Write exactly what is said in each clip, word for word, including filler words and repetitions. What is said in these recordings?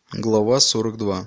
Глава сорок два.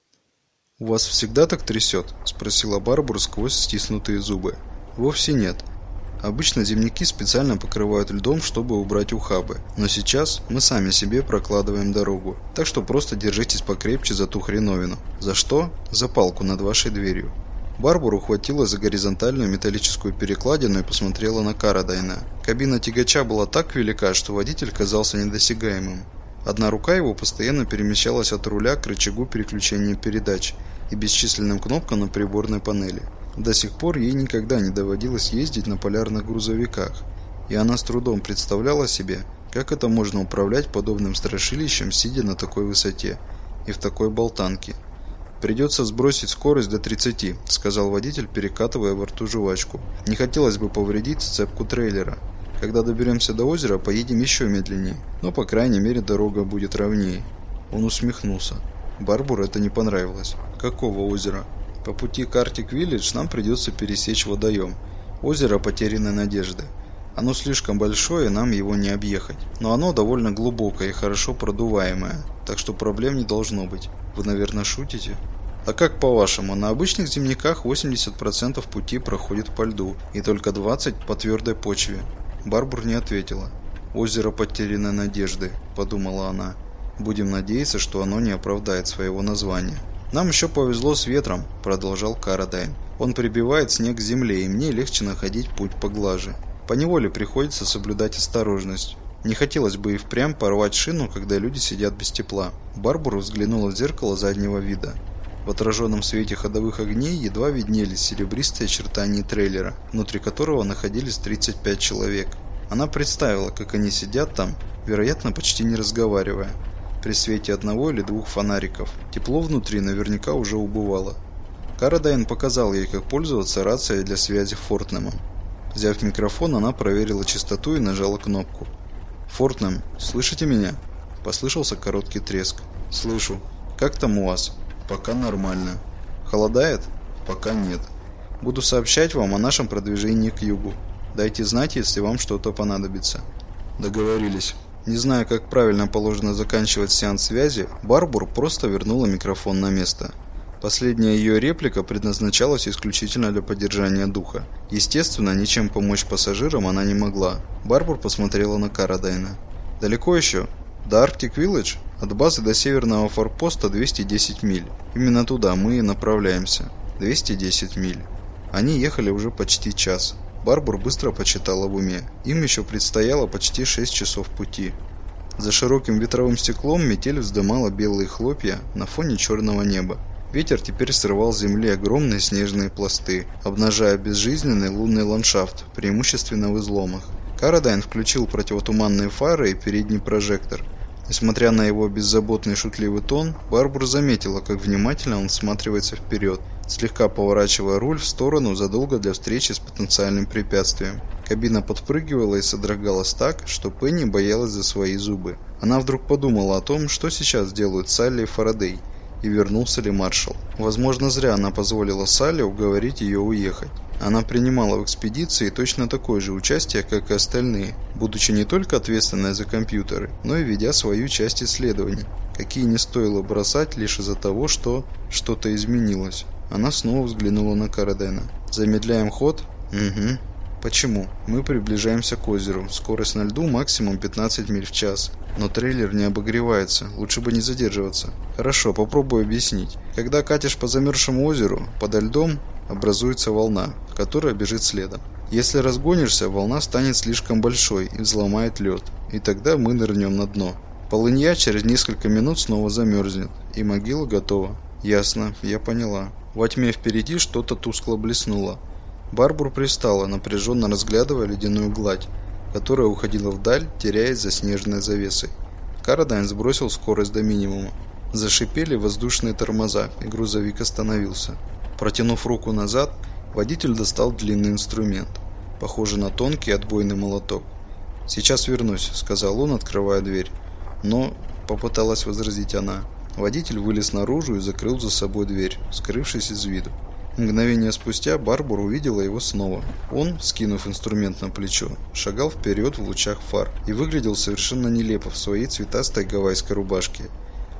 «У вас всегда так трясет?» – спросила Барбара сквозь стиснутые зубы. «Вовсе нет. Обычно земляки специально покрывают льдом, чтобы убрать ухабы. Но сейчас мы сами себе прокладываем дорогу. Так что просто держитесь покрепче за ту хреновину». «За что?» «За палку над вашей дверью». Барбара ухватилась за горизонтальную металлическую перекладину и посмотрела на Карадайна. Кабина тягача была так велика, что водитель казался недосягаемым. Одна рука его постоянно перемещалась от руля к рычагу переключения передач и бесчисленным кнопкам на приборной панели. До сих пор ей никогда не доводилось ездить на полярных грузовиках, и она с трудом представляла себе, как это можно управлять подобным страшилищем, сидя на такой высоте и в такой болтанке. «Придется сбросить скорость до тридцати», — сказал водитель, перекатывая во рту жвачку. «Не хотелось бы повредить сцепку трейлера. Когда доберемся до озера, поедем еще медленнее, но, по крайней мере, дорога будет ровнее». Он усмехнулся. Барбаре это не понравилось. «Какого озера?» «По пути к Артик-Виллидж нам придется пересечь водоем. Озеро Потерянной Надежды. Оно слишком большое, нам его не объехать. Но оно довольно глубокое и хорошо продуваемое, так что проблем не должно быть». «Вы, наверное, шутите?» «А как по-вашему, на обычных земляках восемьдесят процентов пути проходит по льду, и только двадцать процентов по твердой почве?» Барбара не ответила. «Озеро Потерянной Надежды», — подумала она. «Будем надеяться, что оно не оправдает своего названия». «Нам еще повезло с ветром», — продолжал Карадайн. «Он прибивает снег к земле, и мне легче находить путь поглаже. Поневоле приходится соблюдать осторожность. Не хотелось бы и впрямь порвать шину, когда люди сидят без тепла». Барбара взглянула в зеркало заднего вида. В отраженном свете ходовых огней едва виднелись серебристые очертания трейлера, внутри которого находились тридцать пять человек. Она представила, как они сидят там, вероятно, почти не разговаривая, при свете одного или двух фонариков. Тепло внутри наверняка уже убывало. Карадайн показал ей, как пользоваться рацией для связи Фортнемом. Взяв микрофон, она проверила частоту и нажала кнопку. «Фортнем, слышите меня?» Послышался короткий треск. «Слышу. Как там у вас?» «Пока нормально». «Холодает?» «Пока нет». «Буду сообщать вам о нашем продвижении к югу. Дайте знать, если вам что-то понадобится». «Договорились». Не зная, как правильно положено заканчивать сеанс связи, Барбара просто вернула микрофон на место. Последняя ее реплика предназначалась исключительно для поддержания духа. Естественно, ничем помочь пассажирам она не могла. Барбара посмотрела на Карадайна. «Далеко еще?» «До Артик-Виллидж? От базы до северного форпоста двести десять миль. Именно туда мы и направляемся. двести десять миль». Они ехали уже почти час. Барбара быстро почитала в уме. Им еще предстояло почти шесть часов пути. За широким ветровым стеклом метель вздымала белые хлопья на фоне черного неба. Ветер теперь срывал с земли огромные снежные пласты, обнажая безжизненный лунный ландшафт, преимущественно в изломах. Карадайн включил противотуманные фары и передний прожектор. Несмотря на его беззаботный шутливый тон, Барбара заметила, как внимательно он всматривается вперед, слегка поворачивая руль в сторону задолго до встречи с потенциальным препятствием. Кабина подпрыгивала и содрогалась так, что Пенни боялась за свои зубы. Она вдруг подумала о том, что сейчас делают Салли и Фарадей, и вернулся ли маршал. Возможно, зря она позволила Салли уговорить ее уехать. Она принимала в экспедиции точно такое же участие, как и остальные, будучи не только ответственной за компьютеры, но и ведя свою часть исследований, какие не стоило бросать лишь из-за того, что что-то изменилось. Она снова взглянула на Карадайна. «Замедляем ход?» «Угу». «Почему?» «Мы приближаемся к озеру. Скорость на льду максимум пятнадцать миль в час. Но трейлер не обогревается. Лучше бы не задерживаться». «Хорошо, попробую объяснить. Когда катишь по замерзшему озеру, подо льдом образуется волна, которая бежит следом. Если разгонишься, волна станет слишком большой и взломает лед. И тогда мы нырнем на дно. Полынья через несколько минут снова замерзнет, и могила готова». «Ясно, я поняла». Во тьме впереди что-то тускло блеснуло. Барбара привстала, напряженно разглядывая ледяную гладь, которая уходила вдаль, теряясь за снежной завесой. Карадайн сбросил скорость до минимума. Зашипели воздушные тормоза, и грузовик остановился. Протянув руку назад, водитель достал длинный инструмент, похожий на тонкий отбойный молоток. «Сейчас вернусь», — сказал он, открывая дверь. «Но...» — попыталась возразить она. Водитель вылез наружу и закрыл за собой дверь, скрывшись из виду. Мгновение спустя Барбара увидела его снова. Он, скинув инструмент на плечо, шагал вперед в лучах фар и выглядел совершенно нелепо в своей цветастой гавайской рубашке.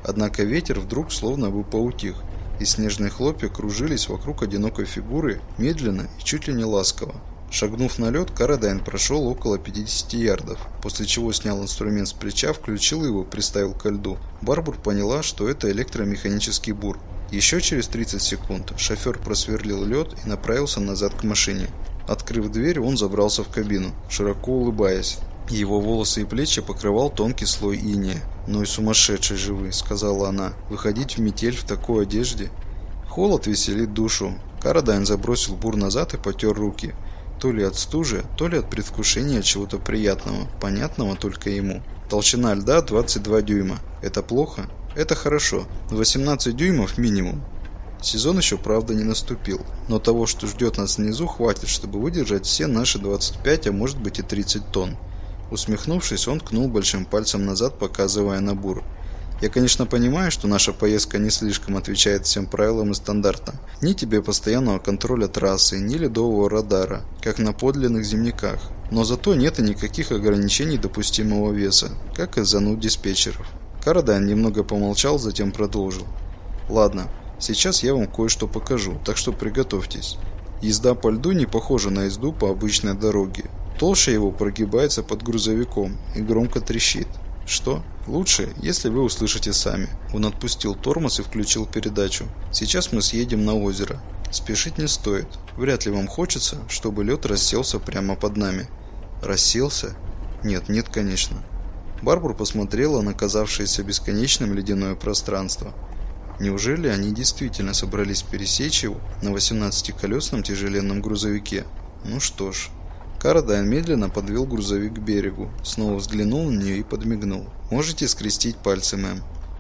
Однако ветер вдруг словно бы поутих, и снежные хлопья кружились вокруг одинокой фигуры медленно и чуть ли не ласково. Шагнув на лед, Карадайн прошел около пятидесяти ярдов, после чего снял инструмент с плеча, включил его, приставил ко льду. Барбур поняла, что это электромеханический бур. Еще через тридцать секунд шофер просверлил лед и направился назад к машине. Открыв дверь, он забрался в кабину, широко улыбаясь. Его волосы и плечи покрывал тонкий слой инея. «Ну и сумасшедший же вы», — сказала она, — «выходить в метель в такой одежде». Холод веселит душу. Карадайн забросил бур назад и потер руки. То ли от стужи, то ли от предвкушения чего-то приятного, понятного только ему. Толщина льда двадцать два дюйма. Это плохо? Это хорошо. восемнадцать дюймов минимум. Сезон еще, правда, не наступил, но того, что ждет нас внизу, хватит, чтобы выдержать все наши двадцать пять, а может быть и тридцать тонн. Усмехнувшись, он ткнул большим пальцем назад, показывая на бур. Я, конечно, понимаю, что наша поездка не слишком отвечает всем правилам и стандартам. Ни тебе постоянного контроля трассы, ни ледового радара, как на подлинных земляках. Но зато нет и никаких ограничений допустимого веса, как и зануд диспетчеров. Карадайн немного помолчал, затем продолжил. Ладно, сейчас я вам кое-что покажу, так что приготовьтесь. Езда по льду не похожа на езду по обычной дороге. Толща его прогибается под грузовиком и громко трещит. Что? Лучше, если вы услышите сами. Он отпустил тормоз и включил передачу. Сейчас мы съедем на озеро. Спешить не стоит. Вряд ли вам хочется, чтобы лед расселся прямо под нами. Расселся? Нет, нет, конечно. Барбур посмотрела на казавшееся бесконечным ледяное пространство. Неужели они действительно собрались пересечь его на восемнадцатиколесном тяжеленном грузовике? Ну что ж. Карадайн медленно подвел грузовик к берегу, снова взглянул на нее и подмигнул. «Можете скрестить пальцы, мэм».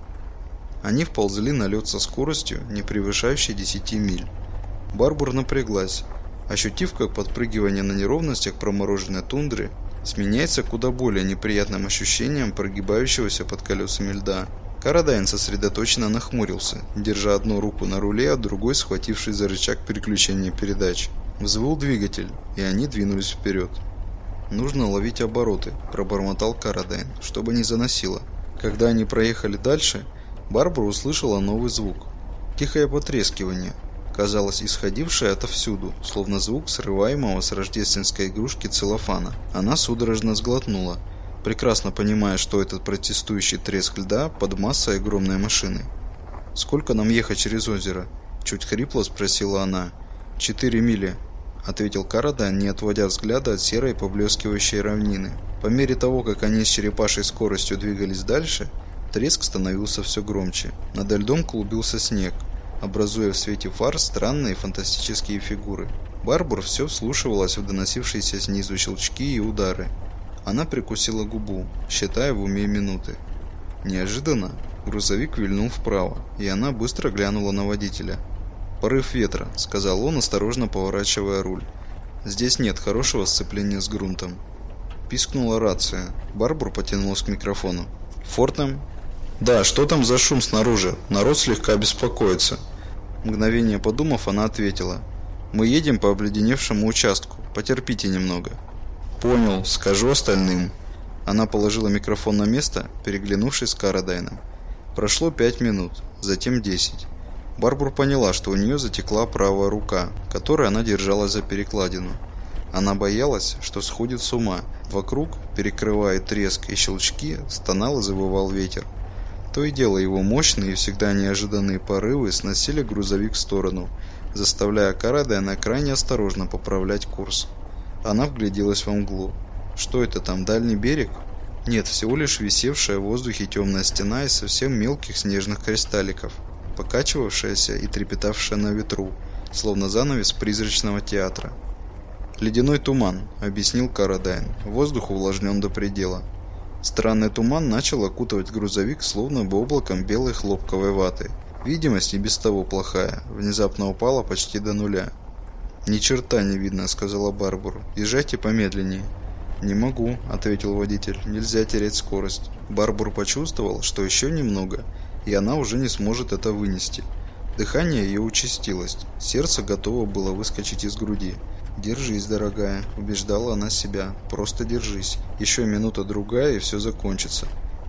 Они вползли на лед со скоростью, не превышающей десяти миль. Барбур напряглась, ощутив, как подпрыгивание на неровностях промороженной тундры сменяется куда более неприятным ощущением прогибающегося под колесами льда. Карадайн сосредоточенно нахмурился, держа одну руку на руле, а другой схватившись за рычаг переключения передач. Взвыл двигатель, и они двинулись вперед. «Нужно ловить обороты», – пробормотал Карадайн, – «чтобы не заносило». Когда они проехали дальше, Барбара услышала новый звук. Тихое потрескивание, казалось, исходившее отовсюду, словно звук срываемого с рождественской игрушки целлофана. Она судорожно сглотнула, прекрасно понимая, что этот протестующий треск льда под массой огромной машины. «Сколько нам ехать через озеро?» – чуть хрипло спросила она. «Четыре мили», — ответил Карадайн, не отводя взгляда от серой поблескивающей равнины. По мере того, как они с черепашьей скоростью двигались дальше, треск становился все громче. Над льдом клубился снег, образуя в свете фар странные фантастические фигуры. Барбур все вслушивалась в доносившиеся снизу щелчки и удары. Она прикусила губу, считая в уме минуты. Неожиданно грузовик вильнул вправо, и она быстро глянула на водителя. «Порыв ветра», — сказал он, осторожно поворачивая руль. «Здесь нет хорошего сцепления с грунтом». Пискнула рация. Барбур потянулась к микрофону. «Фортем?» «Да, что там за шум снаружи? Народ слегка беспокоится». Мгновение подумав, она ответила. «Мы едем по обледеневшему участку. Потерпите немного». «Понял, скажу остальным». Она положила микрофон на место, переглянувшись с Карадайном. Прошло пять минут, затем десять. Барбур поняла, что у нее затекла правая рука, которой она держалась за перекладину. Она боялась, что сходит с ума. Вокруг, перекрывая треск и щелчки, стонал и завывал ветер. То и дело его мощные и всегда неожиданные порывы сносили грузовик в сторону, заставляя Карадайна крайне осторожно поправлять курс. Она вгляделась во мглу. Что это там, дальний берег? Нет, всего лишь висевшая в воздухе темная стена из совсем мелких снежных кристалликов, покачивавшаяся и трепетавшая на ветру, словно занавес призрачного театра. «Ледяной туман», — объяснил Карадайн. Воздух увлажнен до предела. Странный туман начал окутывать грузовик словно бы облаком белой хлопковой ваты. Видимость и без того плохая, внезапно упала почти до нуля. «Ни черта не видно», — сказала Барбура. «Езжайте помедленнее». «Не могу», — ответил водитель. «Нельзя терять скорость». Барбур почувствовал, что еще немного, и она уже не сможет это вынести. Дыхание ее участилось, сердце готово было выскочить из груди. «Держись, дорогая», — убеждала она себя, — «просто держись. Еще минута-другая, и все закончится».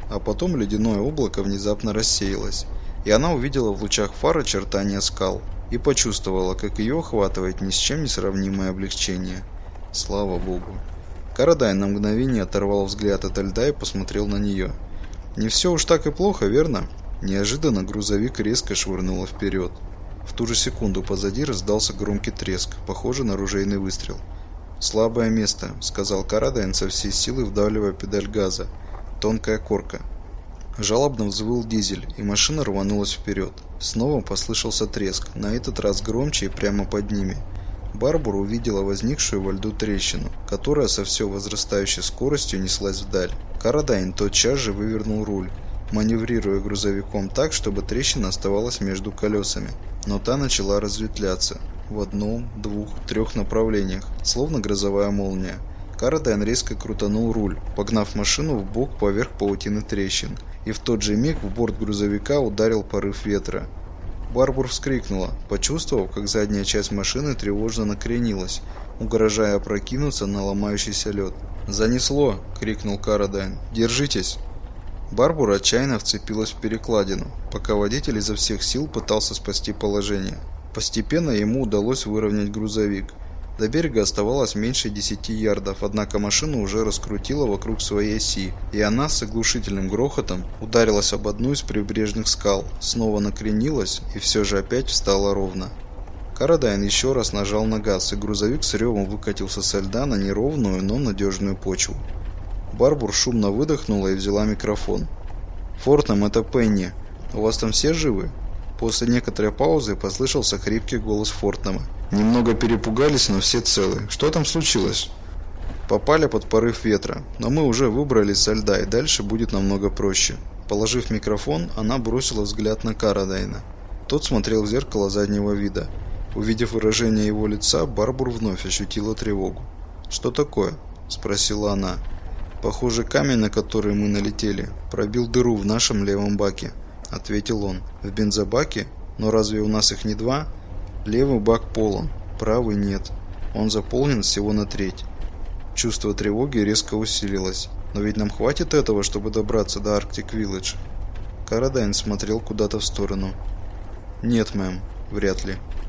а потом ледяное облако внезапно рассеялось, и она увидела в лучах фар очертания скал и почувствовала, как ее охватывает ни с чем не сравнимое облегчение. Слава богу. Карадайн на мгновение оторвал взгляд от льда и посмотрел на нее. Не все уж так и плохо, верно? Неожиданно грузовик резко швырнуло вперед. В ту же секунду позади раздался громкий треск, похожий на ружейный выстрел. «Слабое место», — сказал Карадайн со всей силы, вдавливая педаль газа. «Тонкая корка». Жалобно взвыл дизель, и машина рванулась вперед. Снова послышался треск, на этот раз громче и прямо под ними. Барбара увидела возникшую во льду трещину, которая со все возрастающей скоростью неслась вдаль. Карадайн тотчас же вывернул руль, маневрируя грузовиком так, чтобы трещина оставалась между колесами. Но та начала разветвляться в одном, двух, трех направлениях, словно грозовая молния. Карадайн резко крутанул руль, погнав машину в бок поверх паутины трещин, и в тот же миг в борт грузовика ударил порыв ветра. Барбара вскрикнула, почувствовав, как задняя часть машины тревожно накренилась, угрожая опрокинуться на ломающийся лед. «Занесло!» — крикнул Карадайн. «Держитесь!» Барбара отчаянно вцепилась в перекладину, пока водитель изо всех сил пытался спасти положение. Постепенно ему удалось выровнять грузовик. До берега оставалось меньше десяти ярдов, однако машину уже раскрутила вокруг своей оси, и она с оглушительным грохотом ударилась об одну из прибрежных скал, снова накренилась и все же опять встала ровно. Карадайн еще раз нажал на газ, и грузовик с ревом выкатился со льда на неровную, но надежную почву. Барбара шумно выдохнула и взяла микрофон. «Фортнам, это Пенни. У вас там все живы?» После некоторой паузы послышался хрипкий голос Фортнама. «Немного перепугались, но все целы. Что там случилось?» «Попали под порыв ветра, но мы уже выбрались со льда, и дальше будет намного проще». Положив микрофон, она бросила взгляд на Карадайна. Тот смотрел в зеркало заднего вида. Увидев выражение его лица, Барбара вновь ощутила тревогу. «Что такое?» – спросила она. «Похоже, камень, на который мы налетели, пробил дыру в нашем левом баке», — ответил он. «В бензобаке? Но разве у нас их не два? Левый бак полон, правый нет. Он заполнен всего на треть». Чувство тревоги резко усилилось. «Но ведь нам хватит этого, чтобы добраться до Арктик-Виллидж?» Карадайн смотрел куда-то в сторону. «Нет, мэм, вряд ли».